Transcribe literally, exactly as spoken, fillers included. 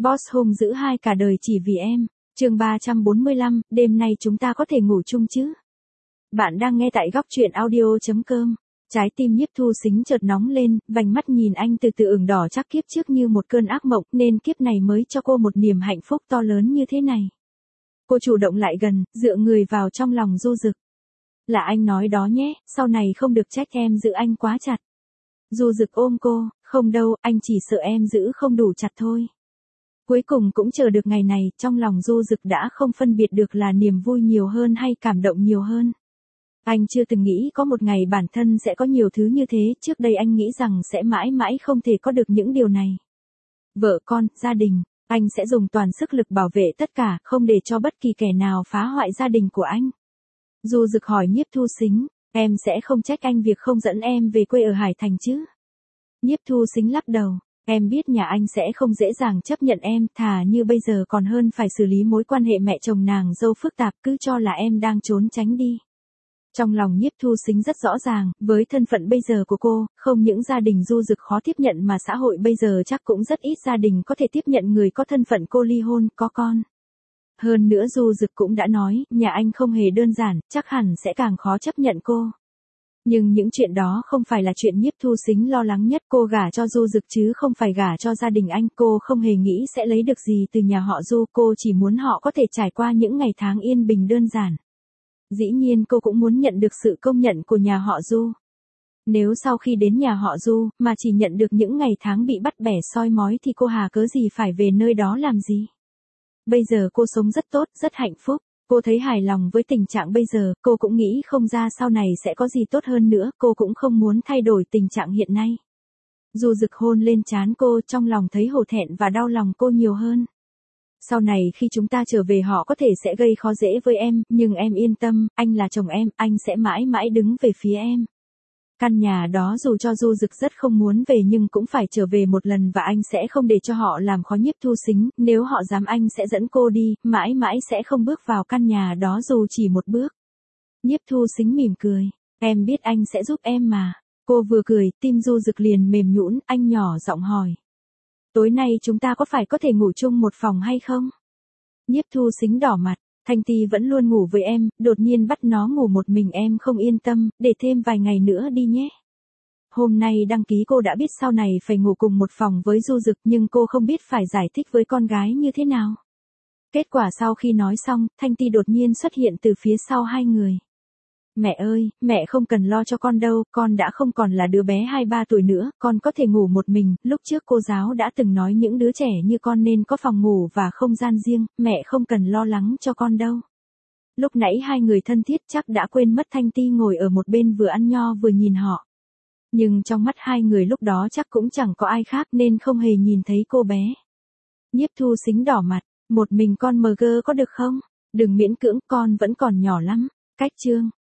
Boss hung dữ hai cả đời chỉ vì em. Chương ba trăm bốn mươi lăm, đêm nay chúng ta có thể ngủ chung chứ? Bạn đang nghe tại góc truyện audio chấm com. Trái tim Nhiếp Thu Sính chợt nóng lên, vành mắt nhìn anh từ từ ửng đỏ, chắc kiếp trước như một cơn ác mộng nên kiếp này mới cho cô một niềm hạnh phúc to lớn như thế này. Cô chủ động lại gần, dựa người vào trong lòng Du Dực. Là anh nói đó nhé, sau này không được trách em giữ anh quá chặt. Du Dực ôm cô, không đâu, anh chỉ sợ em giữ không đủ chặt thôi. Cuối cùng cũng chờ được ngày này, trong lòng Du Dực đã không phân biệt được là niềm vui nhiều hơn hay cảm động nhiều hơn. Anh chưa từng nghĩ có một ngày bản thân sẽ có nhiều thứ như thế, trước đây anh nghĩ rằng sẽ mãi mãi không thể có được những điều này. Vợ con, gia đình, anh sẽ dùng toàn sức lực bảo vệ tất cả, không để cho bất kỳ kẻ nào phá hoại gia đình của anh. Du Dực hỏi Nhiếp Thu Sính, em sẽ không trách anh việc không dẫn em về quê ở Hải Thành chứ? Nhiếp Thu Sính lắc đầu, em biết nhà anh sẽ không dễ dàng chấp nhận em, thà như bây giờ còn hơn phải xử lý mối quan hệ mẹ chồng nàng dâu phức tạp, cứ cho là em đang trốn tránh đi. Trong lòng Nhiếp Thu Sính rất rõ ràng, với thân phận bây giờ của cô, không những gia đình Du Dực khó tiếp nhận mà xã hội bây giờ chắc cũng rất ít gia đình có thể tiếp nhận người có thân phận cô ly hôn, có con. Hơn nữa Du Dực cũng đã nói, nhà anh không hề đơn giản, chắc hẳn sẽ càng khó chấp nhận cô. Nhưng những chuyện đó không phải là chuyện Nhiếp Thu Sính lo lắng nhất, cô gả cho Du Dực chứ không phải gả cho gia đình anh, cô không hề nghĩ sẽ lấy được gì từ nhà họ Du, cô chỉ muốn họ có thể trải qua những ngày tháng yên bình đơn giản. Dĩ nhiên cô cũng muốn nhận được sự công nhận của nhà họ Du. Nếu sau khi đến nhà họ Du, mà chỉ nhận được những ngày tháng bị bắt bẻ soi mói thì cô hà cớ gì phải về nơi đó làm gì? Bây giờ cô sống rất tốt, rất hạnh phúc. Cô thấy hài lòng với tình trạng bây giờ, cô cũng nghĩ không ra sau này sẽ có gì tốt hơn nữa, cô cũng không muốn thay đổi tình trạng hiện nay. Du Dực hôn lên trán cô, trong lòng thấy hổ thẹn và đau lòng cô nhiều hơn. Sau này khi chúng ta trở về họ có thể sẽ gây khó dễ với em, nhưng em yên tâm, anh là chồng em, anh sẽ mãi mãi đứng về phía em. Căn nhà đó dù cho Du Dực rất không muốn về nhưng cũng phải trở về một lần và anh sẽ không để cho họ làm khó Nhiếp Thu Sính, nếu họ dám anh sẽ dẫn cô đi, mãi mãi sẽ không bước vào căn nhà đó dù chỉ một bước. Nhiếp Thu Sính mỉm cười, em biết anh sẽ giúp em mà. Cô vừa cười, tim Du Dực liền mềm nhũn, anh nhỏ giọng hỏi. Tối nay chúng ta có phải có thể ngủ chung một phòng hay không? Nhiếp Thu Sính đỏ mặt. Thanh Ti vẫn luôn ngủ với em, đột nhiên bắt nó ngủ một mình em không yên tâm, để thêm vài ngày nữa đi nhé. Hôm nay đăng ký cô đã biết sau này phải ngủ cùng một phòng với Du Dực nhưng cô không biết phải giải thích với con gái như thế nào. Kết quả sau khi nói xong, Thanh Ti đột nhiên xuất hiện từ phía sau hai người. Mẹ ơi, mẹ không cần lo cho con đâu, con đã không còn là đứa bé hai ba tuổi nữa, con có thể ngủ một mình, lúc trước cô giáo đã từng nói những đứa trẻ như con nên có phòng ngủ và không gian riêng, mẹ không cần lo lắng cho con đâu. Lúc nãy hai người thân thiết chắc đã quên mất Thanh Ti ngồi ở một bên vừa ăn nho vừa nhìn họ. Nhưng trong mắt hai người lúc đó chắc cũng chẳng có ai khác nên không hề nhìn thấy cô bé. Nhiếp Thu Sính đỏ mặt, một mình con mờ gơ có được không? Đừng miễn cưỡng, con vẫn còn nhỏ lắm. Cách chương